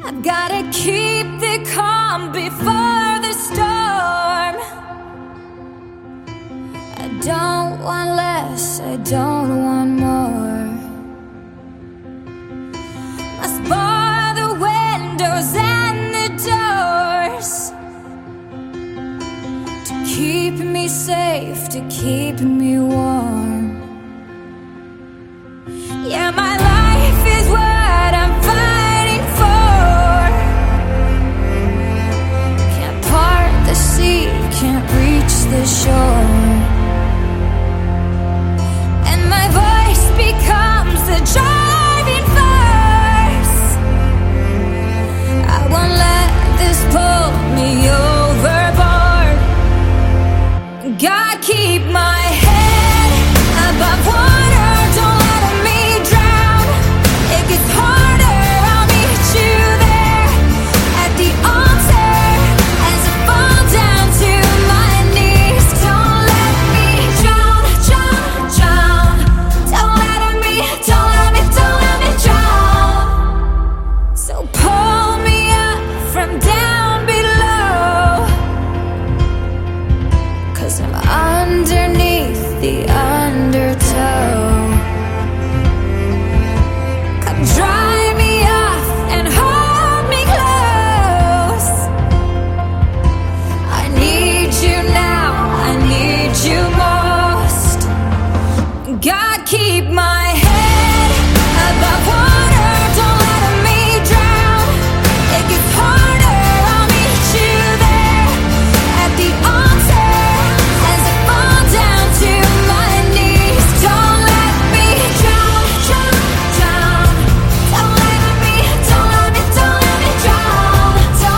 I've gotta keep the calm before the storm. I don't want less, I don't want more. Must bar the windows and the doors to keep me safe, to keep me warm. Yeah, my life is what I'm fighting for. Can't part the sea, can't reach the shore. And my voice becomes the driving force. I won't let this pull me overboard. God, keep my head above water, don't let me drown. It gets harder, I'll meet you there at the altar as I fall down to my knees. Don't let me drown, drown, drown. Don't let me drown. So pull me up from down below, 'cause I'm underneath the undertow. Come dry me off and hold me close. I need you now, I need you most. God, keep my head above water, don't let me drown. It gets harder, I'll meet you there at the altar as I fall down to my knees. Don't let me drown, drown, drown. Don't let me drown. Don't let me drown,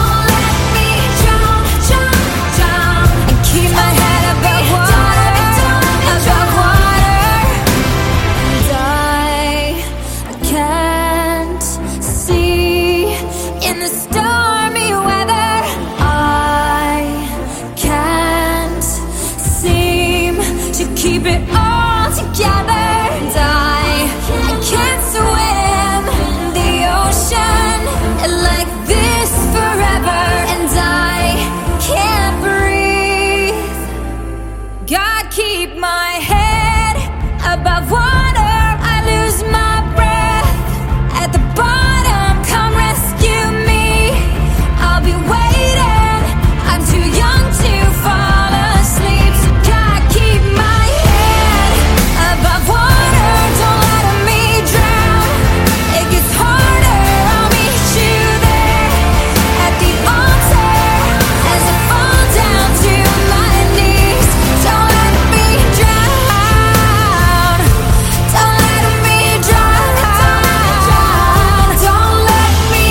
drown, drown. And keep my head above water, above water. And I can't see in the stormy weather. I can't seem to keep it all together. And I can't swim in the ocean like this forever. And I can't breathe. God, keep my head above water. I lose my breath at the bottom. Come rescue me, I'll be waiting. I'm too young to fall asleep. So God, keep my head above water, don't let me drown. It gets harder, I'll meet you there at the altar as I fall down to my knees. Don't let me drown. Don't let me drown. Don't let me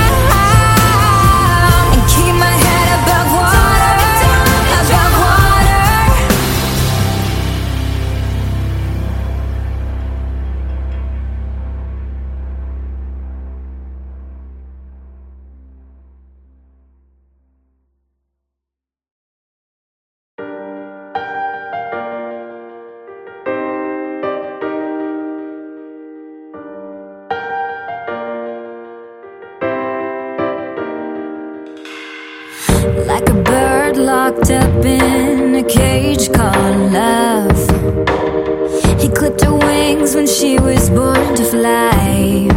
drown. And keep my head above water, above water. Like a bird locked up in a cage called love. He clipped her wings when she was born to fly.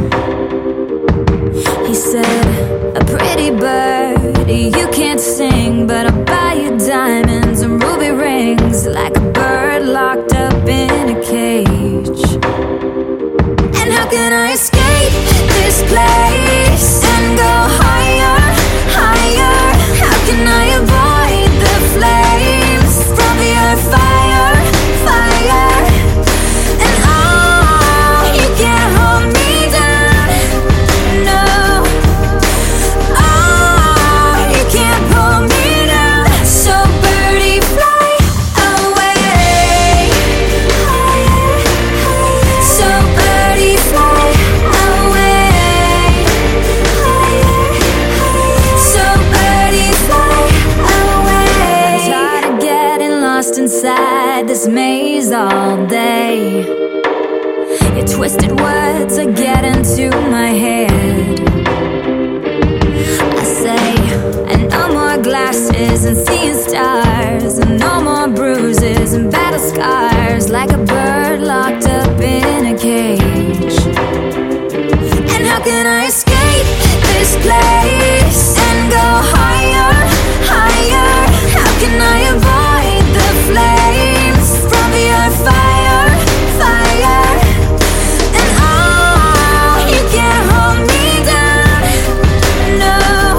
He said, a pretty bird, you can't sing, but I'll buy you diamonds and ruby rings. Like a bird locked up in a cage. And how can I escape this place and go higher, higher? How can I avoid the flames from your fire, fire? And you can't hold me down, no. You can't pull me down. So birdie, fly away. So birdie, fly away. So birdie, fly away. I'm tired of getting lost inside this maze all day. Your twisted words are getting to my head. play. And no more glasses and seeing stars, and no more bruises and battle scars, like a bird locked up in a cage. And how can I escape this place and go higher, higher? How can I avoid the flames from the earth? Fire, fire. And oh, you can't hold me down, no.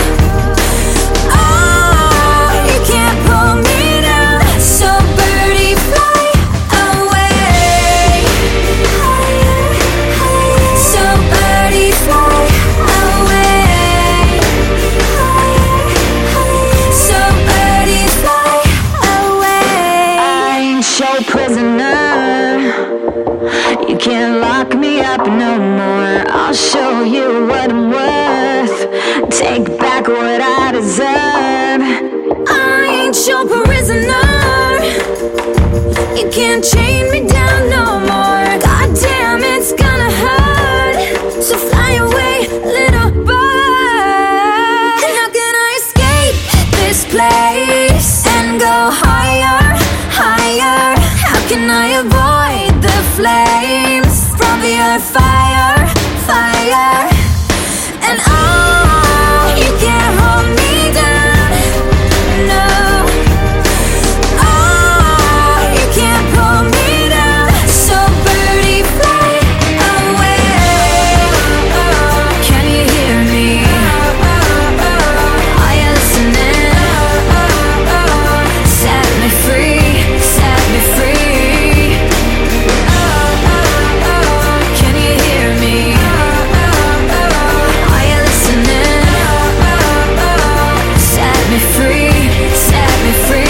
Oh, you can't pull me down. So birdie, fly away, higher, higher. So birdie, fly away, higher, higher. So birdie, fly away. I ain't your prisoner. You can't lock me up no more. I'll show you what I'm worth. Take back what I deserve. I ain't your prisoner. You can't chain me down no more. God damn, it's gonna hurt. So fly away, little bird. And how can I escape this place and go higher, higher? How can I avoid the flames from the earth? Fire, fire. And oh, you can't hold me down, no. Oh, you can't pull me down. So birdie, fly away. Can you hear me? Are you listening? Set me free, set me free. Can you hear me? Are you listening? Set me free, set me free.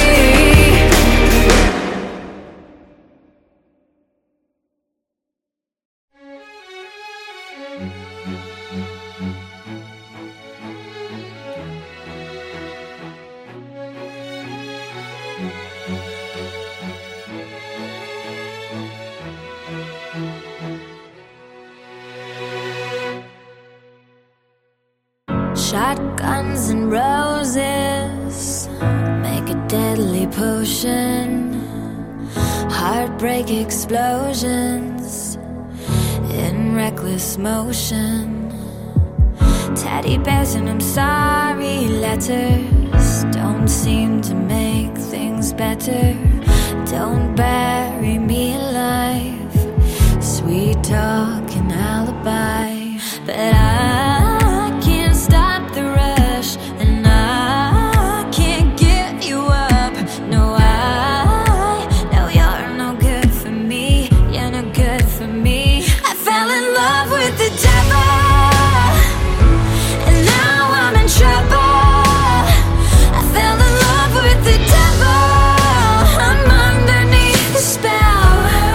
Shotguns and roses make a deadly potion. Heartbreak explosions in reckless motion. Teddy bears and I'm sorry letters don't seem to make things better. Don't bury me alive. Sweet talk and alibi. But I can't stop the rush, and I can't give you up. No, I know you're no good for me. You're no good for me. I fell in love with the devil, and now I'm in trouble. I fell in love with the devil. I'm underneath the spell.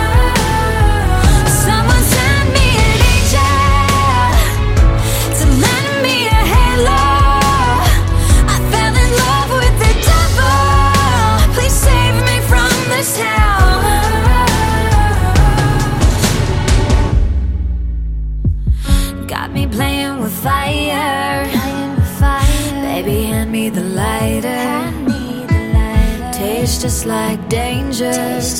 Someone send me an angel to lend me a halo. I fell in love with the devil. Please save me from this hell. Got me playing with fire. Baby, hand me the lighter. Tastes just like danger.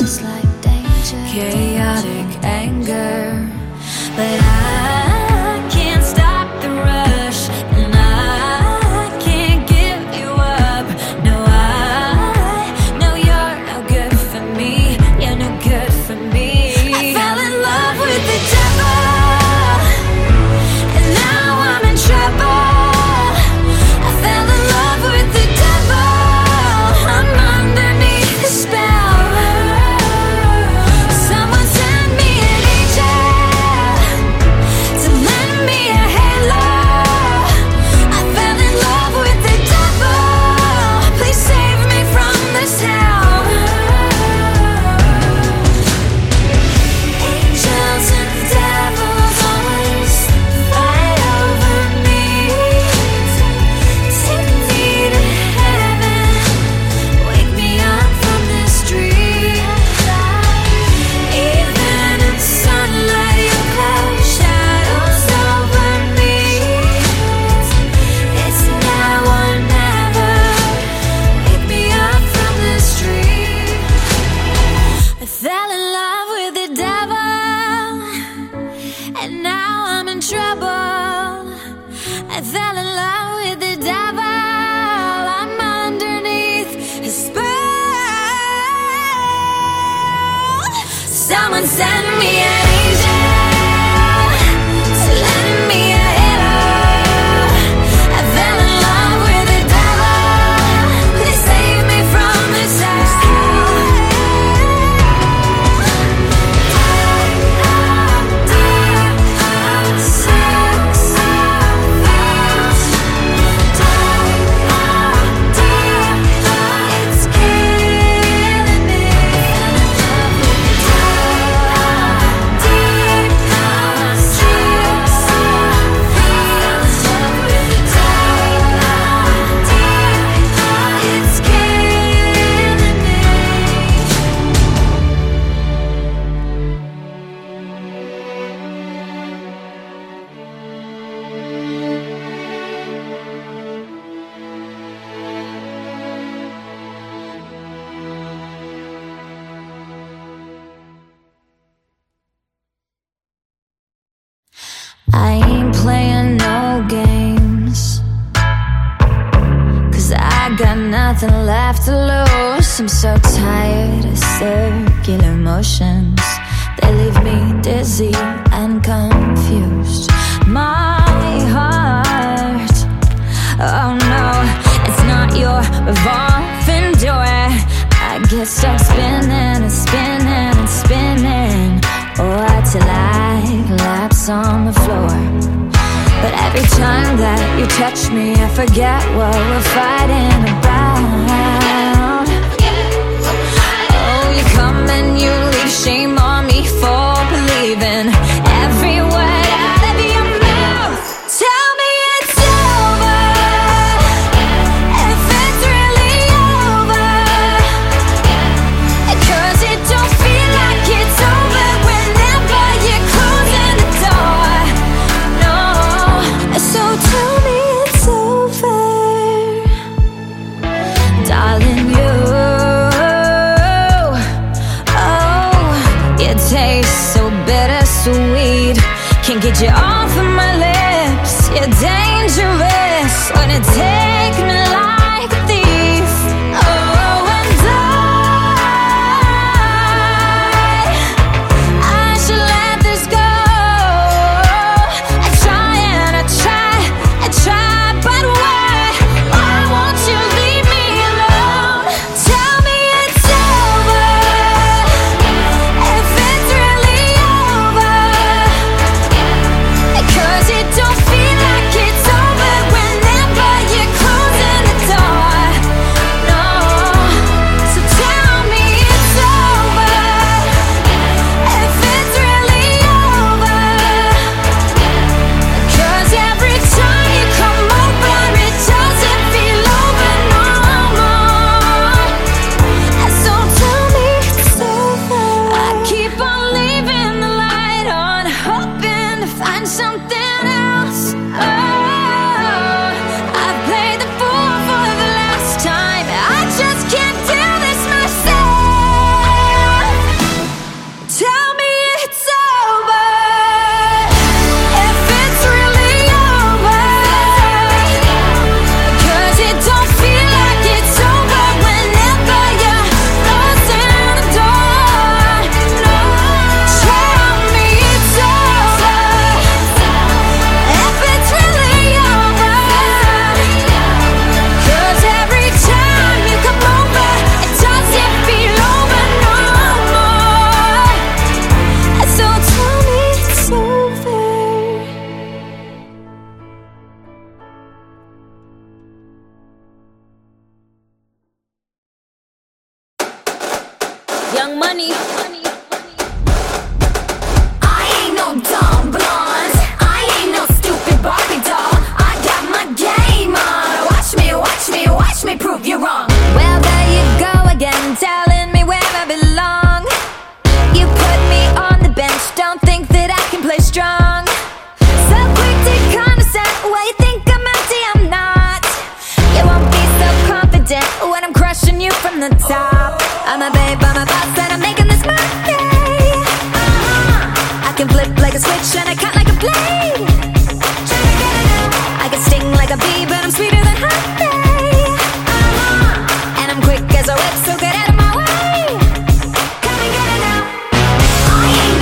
Chaotic anger. But I can't stop the rush, and I can't give you up. No, I know you're no good for me. You're no good for me. I fell in love with the devil, and now I'm in trouble. I fell in love with the devil. I'm underneath the spell. Someone send me send me an angel to lend me a halo. I fell in love with the devil. Please save me from this hell. It's killing me. It's killing me. I ain't playing no games, 'cause I got nothing left to lose. I'm so tired of circular motions. They leave me dizzy and confused. My heart, oh no, it's not your revolving door. I get stuck spinning and spinning and spinning, or till I collapse on the floor. But every time that you touch me, I forget what we're fighting about. Oh, you come and you leave, shame on me for believing every word out of your mouth. Tell me it's over, if it's really over, 'cause it don't feel like it's over whenever you're closing the door. No, so tell me it's over, darling. You taste so bittersweet, can't get you off of my lips. You're dangerous, wanna take me like a thief. Oh, and I should let this go. I try and I try, but why won't you leave me alone? Tell me it's over, if it's really over, 'cause it don't feel like it's over whenever you're closing the door. No, so tell me it's over, if it's really over, 'cause every time you come over it doesn't feel over no more. So tell me it's over. I keep on leaving the light on, hoping to find something else. Oh, I've played the fool for the last time. I just can't do this myself. Tell me it's over, if it's really over, 'cause it don't feel like it's over whenever you're closing the door. No, tell me it's over, if it's really over, 'cause every time you come over it doesn't feel over no more. So tell me it's over. Young Money. I ain't no dumb blonde, I ain't no stupid Barbie doll. I got my game on. Watch me prove you wrong. Well, there you go again, telling me where I belong. You put me on the bench, don't think that I can play strong. So quick to condescend, well you think I'm empty, I'm not. You won't be so confident when I'm crushing you from the top. I'm a babe, I'm a boss, and I'm making this money. I can flip like a switch and I cut like a blade. I can sting like a bee, but I'm sweeter than honey. And I'm quick as a whip, so get out of my way. Come and get it now. I ain't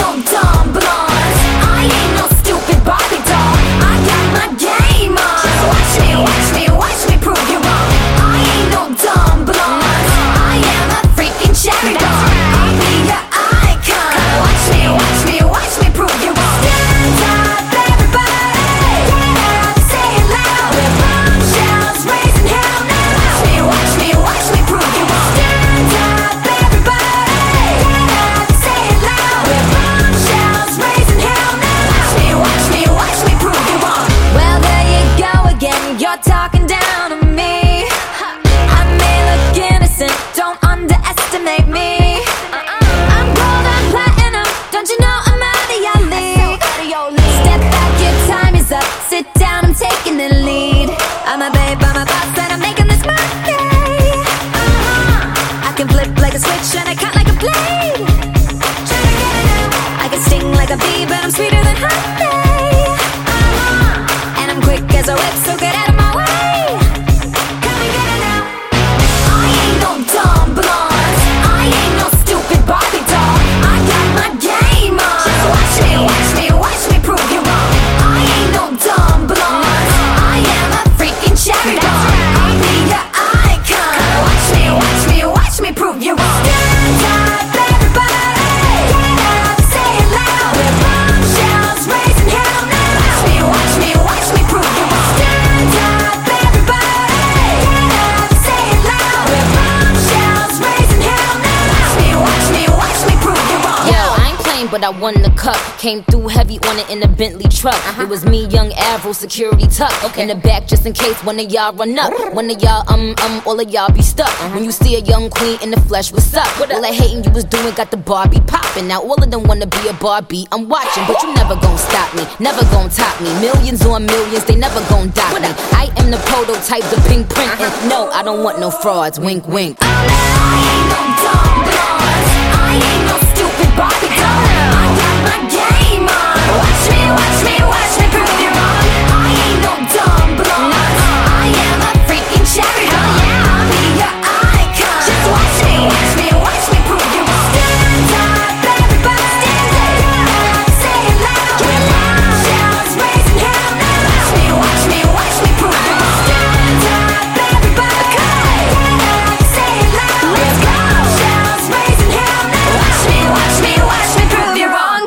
like a bee, but I'm sweeter than honey. And I'm quick as a whip, so get out of my way. Come and get it now. I ain't no dumb blonde, I ain't no stupid Barbie doll. I got my game on. Just watch me, watch me, watch me prove you wrong. I ain't no dumb blonde, I am a freaking cherry bomb. I'll be your icon. Watch me, watch me, watch me prove you wrong. Stand up, everybody, get up, say it loud. We're bombshells raising hell now. Watch me, watch me prove you wrong. Stand up, everybody, get up, say it loud. We're bombshells raising hell now. Watch me prove you wrong. Yo, I ain't playing, but I won the cup. Came through heavy on it in a Bentley truck. It was me, young Avro, security tuck. In the back just in case one of y'all run up. One of y'all, all of y'all be stuck. When you see a young queen in the flesh, what's up? All that hating you was doing got the Barbie popping. Now all of them wanna be a Barbie. I'm watching, but you never gon' stop me, never gon' top me. Millions on millions, they never gon' dock me. I am the prototype, the pink print. And no, I don't want no frauds. Wink, wink. Oh no, I ain't no dumb blonde, I ain't no stupid Barbie doll. I got my game on. Watch me, watch me, watch me prove you wrong. I ain't no dumb blonde, I am a freaking cherry bomb. I'll be your icon. Just watch me, watch me, watch me prove you wrong. Stand up, everybody, stand up, say it loud. We're bombshells raising hell now. Watch me, watch me prove you wrong. Stand up, everybody, get up, say it loud. Let's go, bombshells raising hell now. Watch me, watch me, watch me prove you wrong.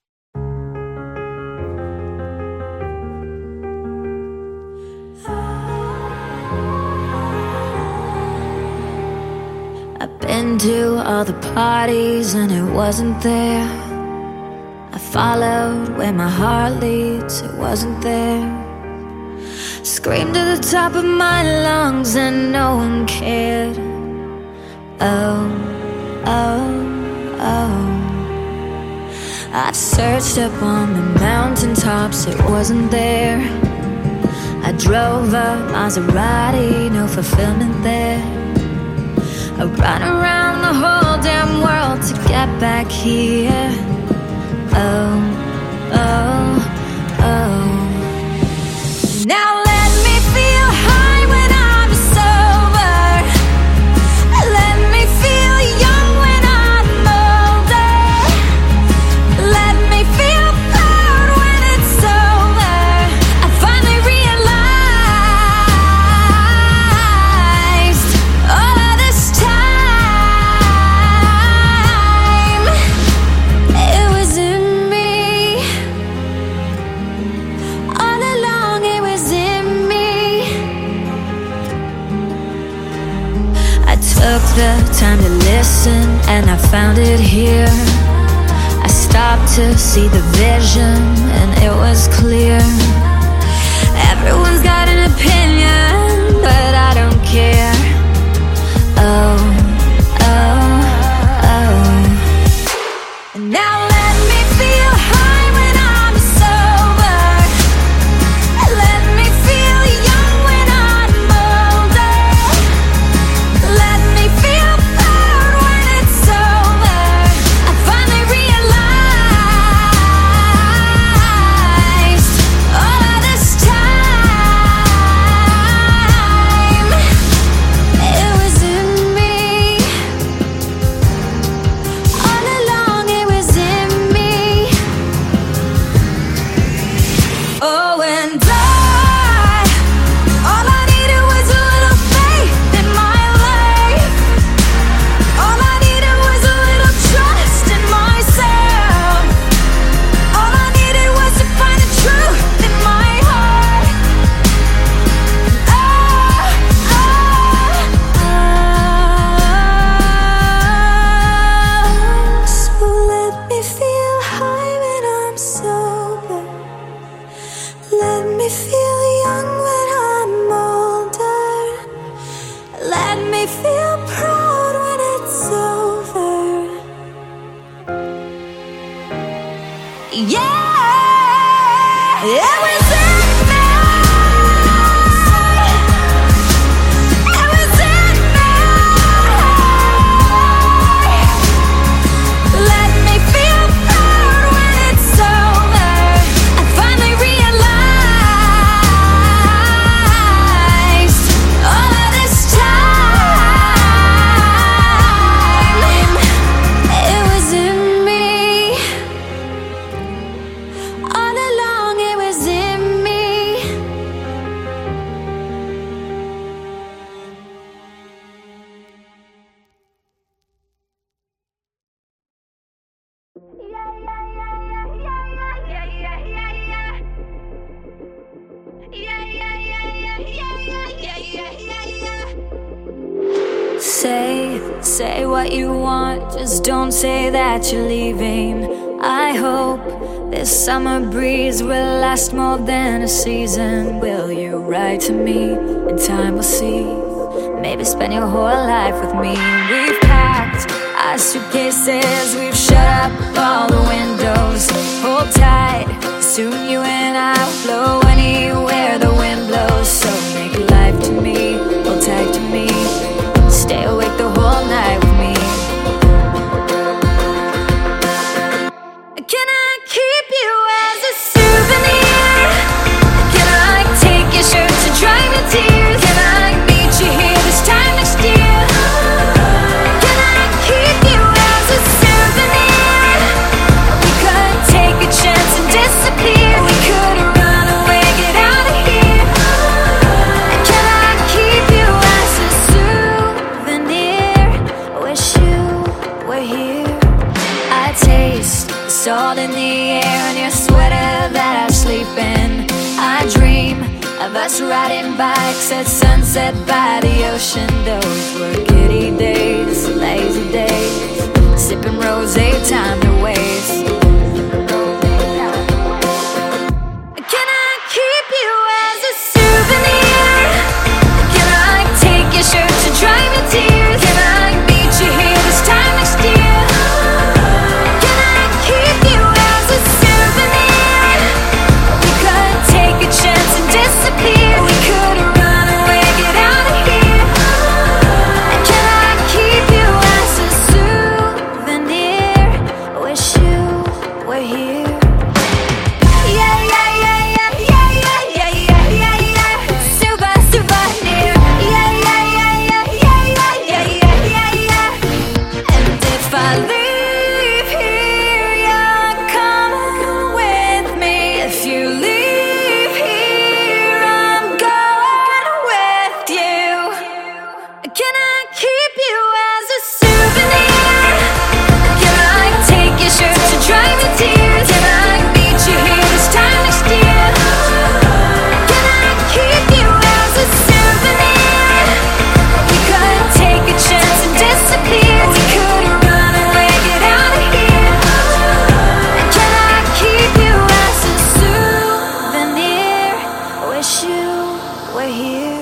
I've been to all the parties and it wasn't there. I followed where my heart leads, it wasn't there. Screamed to the top of my lungs and no one cared. Oh, oh, oh. I've searched up on the mountaintops, it wasn't there. I drove a Maserati, no fulfillment there. I run around the whole damn world to get back here. Oh, oh, oh. Now let me feel high when I'm sober. Let me feel young when I'm older. Let me feel proud when it's over. I finally realized all of this time it was in me. All along it was in me. I took the time to listen and I found it here. I stopped to see the vision and it was clear. Everyone's got an opinion, but I don't care. Oh, oh, oh. Now let me feel high when I'm sober. Let me feel young when I'm older. Let me feel proud when it's over. I finally realized all of this time it was in me. All along it was in me. Oh, and all I needed was a little faith in my life. All I needed was a little trust in myself. All I needed was to find the truth in my heart. Oh, oh, oh. So let me feel high when I'm sober. Let me feel young when I'm older. Let me feel proud when it's over. Yeah, it was in me. It was in me. Let me feel proud when it's Say what you want, just don't say that you're leaving. I hope this summer breeze will last more than a season. Will you write to me? In time we'll see. Maybe spend your whole life with me. We've packed our suitcases, we've shut up all the windows. Hold tight, soon you and I will flow anywhere the wind blows. So make life to me, hold tight to me, stay awake the whole night with me. Can I keep you as a souvenir? Can I take your shirt to dry your tears? Can I meet you here this time next year? Can I keep you as a souvenir? We could take a chance and disappear. We could run away, get out of here. Can I keep you as a souvenir? Wish you were here. I taste the salt in the air and your sweater that I sleep in. I dream of us riding bikes at sunset by the ocean. Those were giddy days, lazy days, sipping rosé, time to waste. Can I keep you as a souvenir? Can I take your shirt to dry your tears? Can I meet you here this time next year? Can I keep you as a souvenir? We could take a chance and disappear. We could run away, get out of here. Can I keep you as a souvenir? Wish you were here. Yeah, yeah, yeah, yeah, yeah, yeah, yeah, yeah, yeah, yeah. Souvenir. Yeah, yeah, yeah, yeah, yeah, yeah, yeah, yeah, yeah. And if I leave here, you're coming with me. If you leave here, I'm going with you. Can I keep you as a souvenir? Can I take your shirt to dry your tears? Can I meet you here this time next year? Can I keep you as a souvenir? We could take a chance and disappear. We could run away, get out of here. Can I keep you as a souvenir? Wish you were here.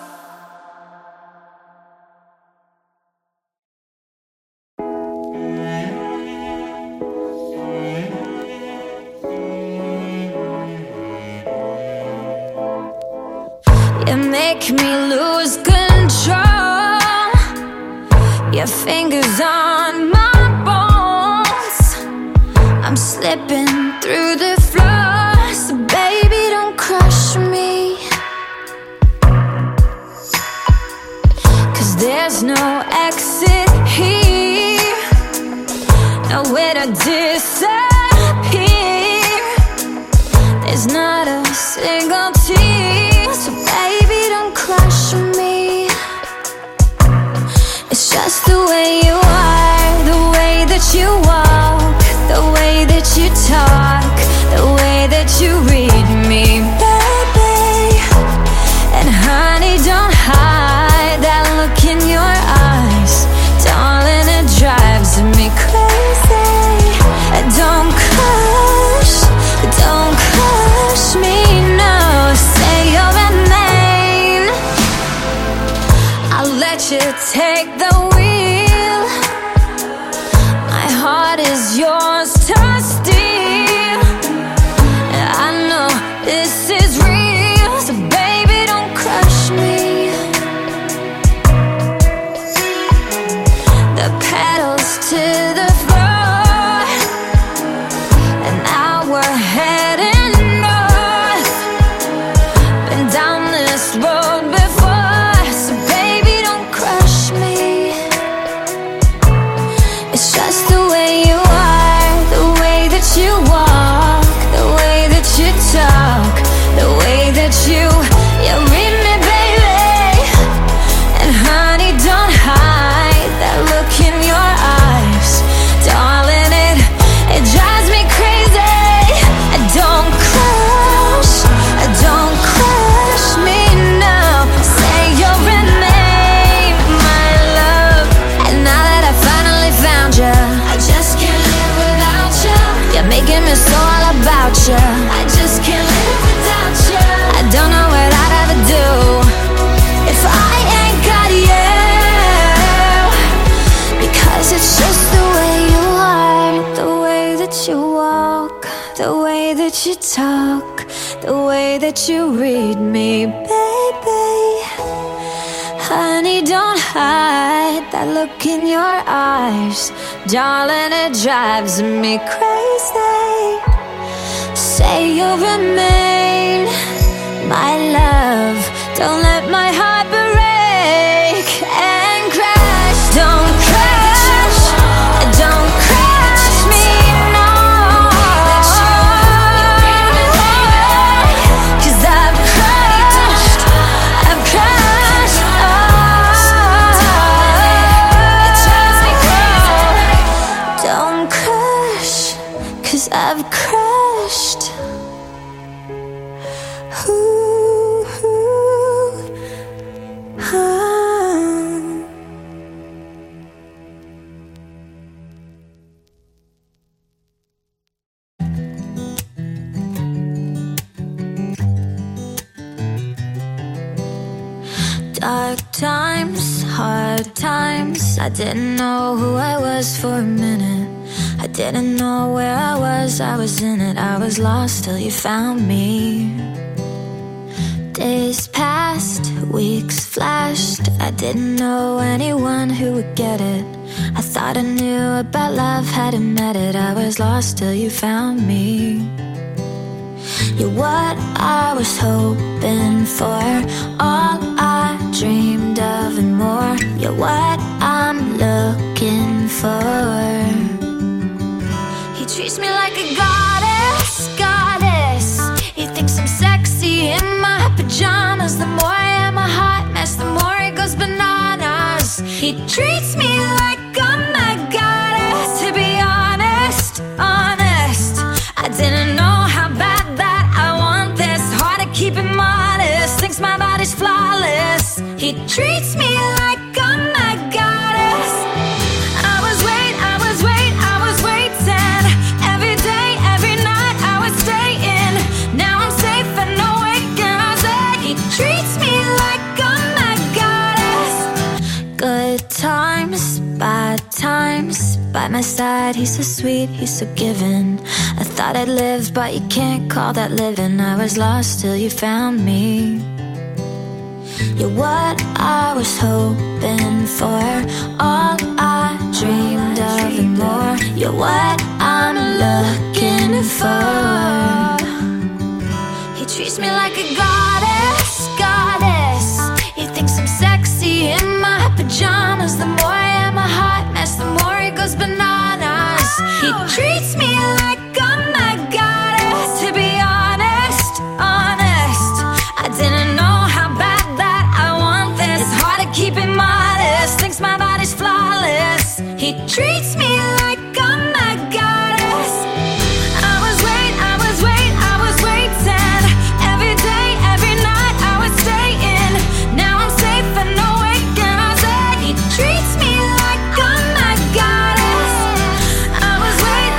You make me lose control. Your fingers on my bones. I'm slipping through the floor, so baby don't crush me. 'Cause there's no exit here, nowhere to disappear. There's not a single tear, so baby don't crush me. It's just the way you are, the way that you walk, the way that you talk, the way that you read me, baby. And honey, don't hide that look in your eyes, darling, it drives me crazy. Don't it's all about you. I just can't live without you. I don't know what I'd ever do if I ain't got you. Because it's just the way you are, the way that you walk, the way that you talk, the way that you read me, baby. Honey, don't hide that look in your eyes. Darling, it drives me crazy. Say you'll remain my love. Don't let my heart break and crash. Don't crash, don't crash me, no. 'Cause I've crashed, I've crashed, don't crash, 'cause I've crashed. Dark times, hard times, I didn't know who I was for a minute. I didn't know where I was in it. I was lost till you found me. Days passed, weeks flashed, I didn't know anyone who would get it. I thought I knew about love, hadn't met it. I was lost till you found me. You're what I was hoping for, all I dreamed of and more. You're what I'm looking for. He treats me like a goddess, goddess. He thinks I'm sexy in my pajamas. The more I am a hot mess, the more he goes bananas. He treats me like I'm a goddess. To be honest, honest, I didn't know how bad that I want this. Hard to keep him modest, thinks my body's flawless. He treats me like I'm a goddess. I was waiting. Every day, every night I was staying. Now I'm safe and awake and I say he treats me like I'm a goddess. Good times, bad times, by my side he's so sweet, he's so giving. I thought I'd live, but you can't call that living. I was lost till you found me. You're what I was hoping for, all I dreamed of and more. You're what I'm looking for. He treats me like a goddess, goddess. He thinks I'm sexy in my pajamas. The more I am a hot mess, the more he goes bananas. He treats me like I'm a goddess. To be honest, honest, I didn't know how bad that I want this. It's hard to keep him modest, thinks my body's flawless. He treats me like I'm a goddess. I was waiting. Every day, every night I was staying. Now I'm safe and awake and I say he treats me like I'm a goddess. I was waiting.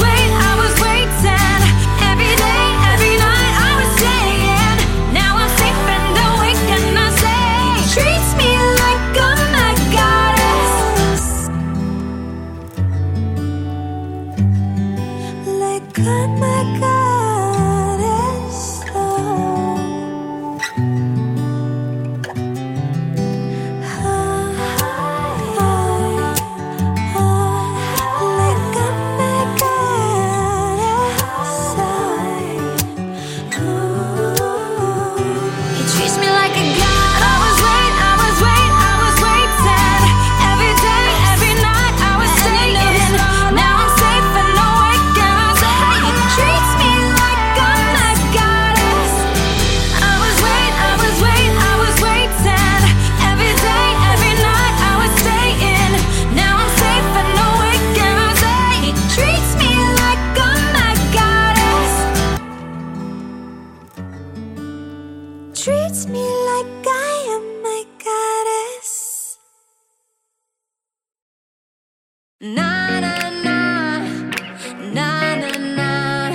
Every day, every night I was staying. Now I'm safe and awake and I say he treats me like I'm a goddess. Like I'm a goddess. Like I'm a goddess. He treats me like a god. I was waiting. Every day, every night I was staying. Now I'm safe and awake and I say he treats me like I'm a goddess. I was waiting. Every day, every night I was staying. Now I'm safe and awake and I say he treats me like I'm a goddess. Treats me like I am my goddess. Na na na, na na na.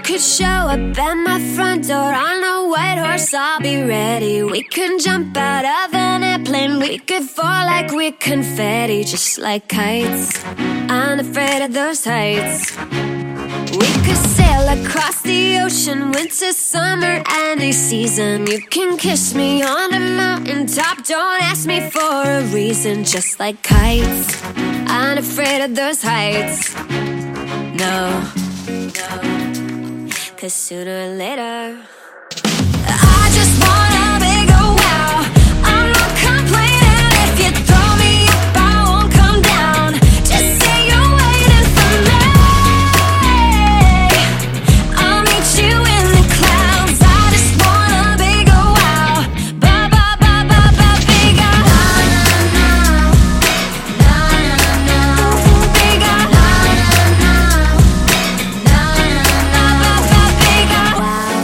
could show up at my front door on a white horse, I'll be ready. We could jump out of an airplane, we could fall like we're confetti, just like kites, unafraid of those heights. We could sail across the ocean, winter, summer, any season. You can kiss me on the mountaintop, don't ask me for a reason, just like kites, unafraid of those heights. No, cause sooner or later I just want a big oh wow. I'm not complaining if you throw me up, I won't come down. Just say you're waiting for me, I'll meet you in the clouds. I just want a big oh wow. Ba ba ba ba ba big oh na na na na na big oh na na na na ba ba big oh wow.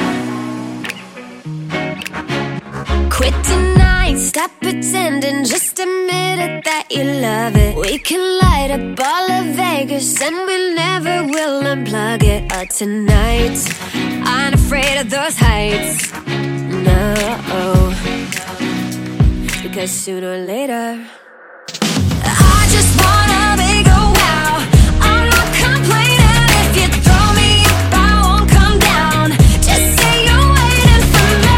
Quit denying, stop pretending, just admit it that you love it. We can light up all of Vegas and we never will unplug it. Tonight, unafraid of those heights. No, because sooner or later I just want a big oh wow. I'm not complaining if you throw me up, I won't come down. Just say you're waiting for me,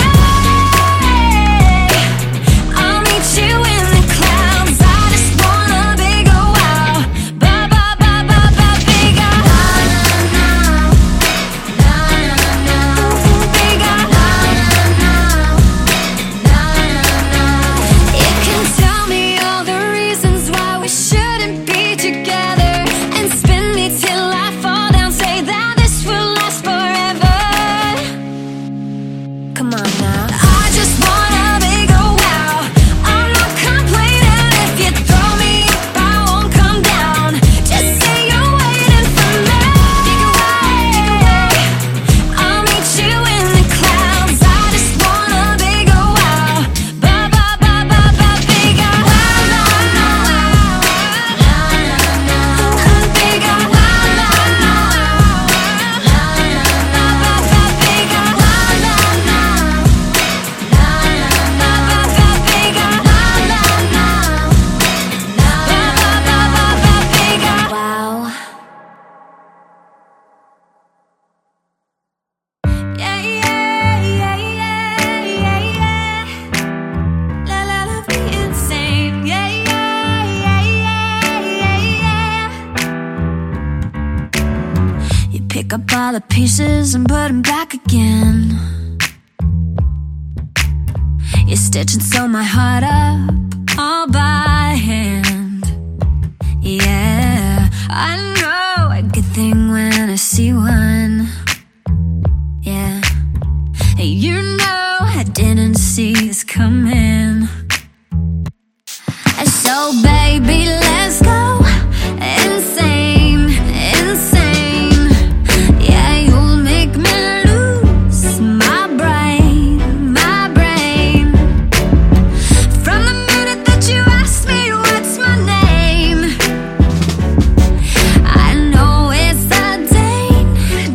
I'll meet you in the clouds. I just want a big oh wow. Ba ba ba ba ba big oh na na na na big oh na na na na. You can tell me all the reasons why we shouldn't be together, and spin me till I fall down, say that this will last forever. Come on now, I just want a big oh wow. I'm not complaining if you throw me up, I won't come down. Just say you're waiting for me, I'll meet you in the clouds. I just want a big oh wow. Ba ba ba ba ba big oh wow. La la la la big oh wow. La la la ba ba big oh wow. La la la ba ba big oh la la la ba ba ba big oh wow. Yeah, yeah, yeah, yeah, yeah, yeah. La la la be insane. Yeah, yeah, yeah, yeah, yeah, yeah. You pick up all the pieces and put them back again. You're stitching sew my heart up all by hand. Yeah, I know a good thing when I see one. Yeah, you know I didn't see this coming. So baby, let's go insane, insane. Yeah, you'll make me lose my brain, my brain. From the minute that you asked me what's my name, I know it's a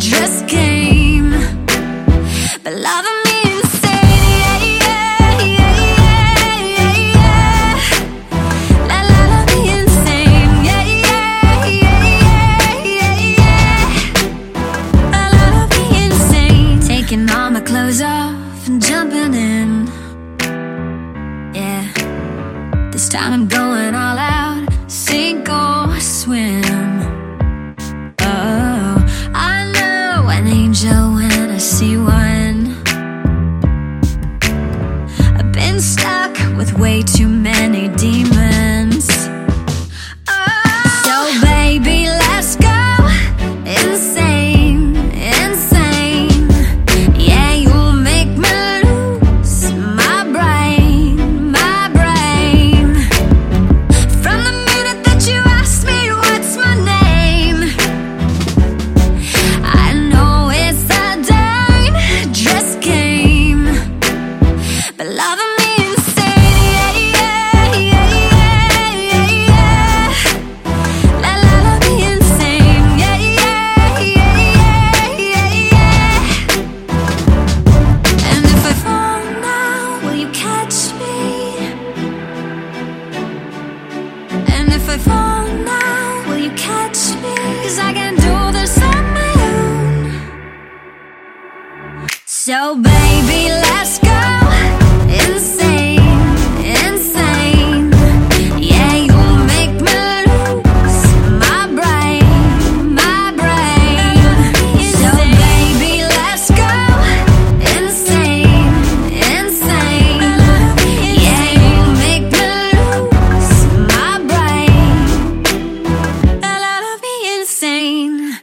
So baby, let's go insane, insane. Yeah, you make me lose my brain, my brain. So baby, let's go insane, insane. Yeah, you make me lose my brain. Love me insane.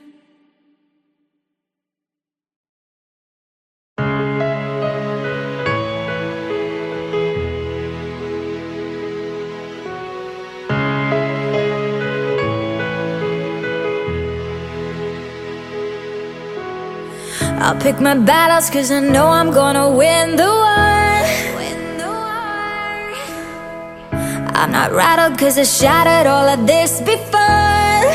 I'll pick my battles 'cause I know I'm gonna win the war. I'm not rattled 'cause I shattered all of this before.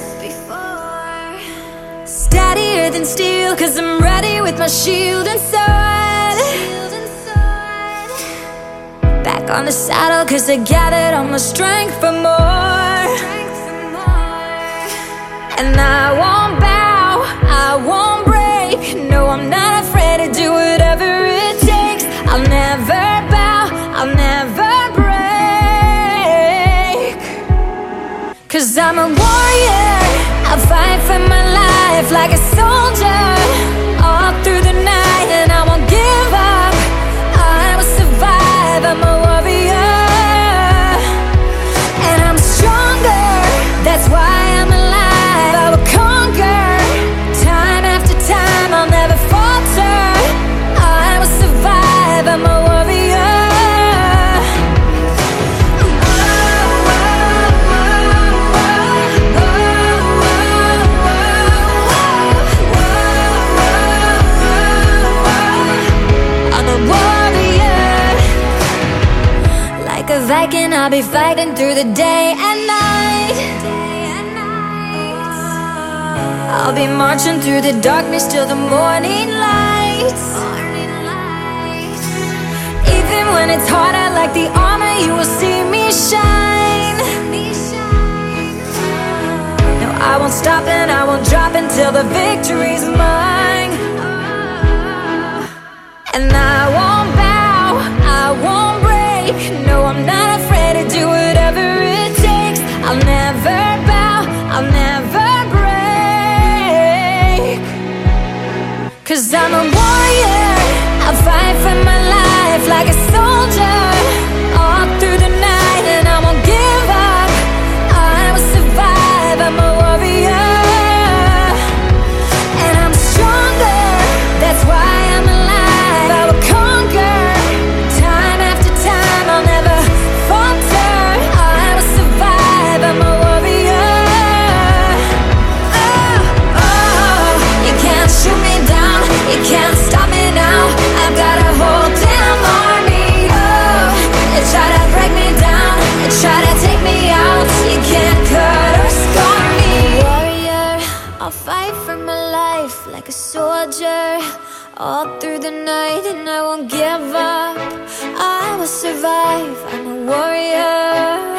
Steadier than steel 'cause I'm ready with my shield and sword. Back on the saddle 'cause I gathered all my strength for more. And I won't bow, I won't break. No, I'm not afraid to do whatever it takes. I'll never bow, I'll never break. 'Cause I'm a warrior, I'll fight for my life like a soldier. All through the night and I won't give up. I will survive, I'm a warrior. And I'm stronger, that's why I'm alive. I will conquer, time after time, I'll never falter. I will survive, I'm a warrior. I'm a warrior. Like a Viking, I'll be fighting through the day and night. I'll be marching through the darkness till the morning light. Even when it's harder, like the armor, you will see me shine. No, I won't stop and I won't drop until the victory's mine. And I won't bow, I won't break. No, I'm not afraid to do whatever it takes. I'll never bow, I'll never break. 'Cause I'm a warrior, I'll fight for my life like a soldier. All through the night and I won't give up. I will survive, I'm a warrior. And I'm stronger, that's why I'm alive. I will conquer, time after time, I'll never falter. I will survive, I'm a warrior. Oh, oh, you can't shoot me down, you can't stop me now. I've got a whole damn army. Oh, they try to break me down, they try to take me out. You can't cut or scar me. Warrior, I'll fight for my life like a soldier. All through the night and I won't give up. I will survive, I'm a warrior.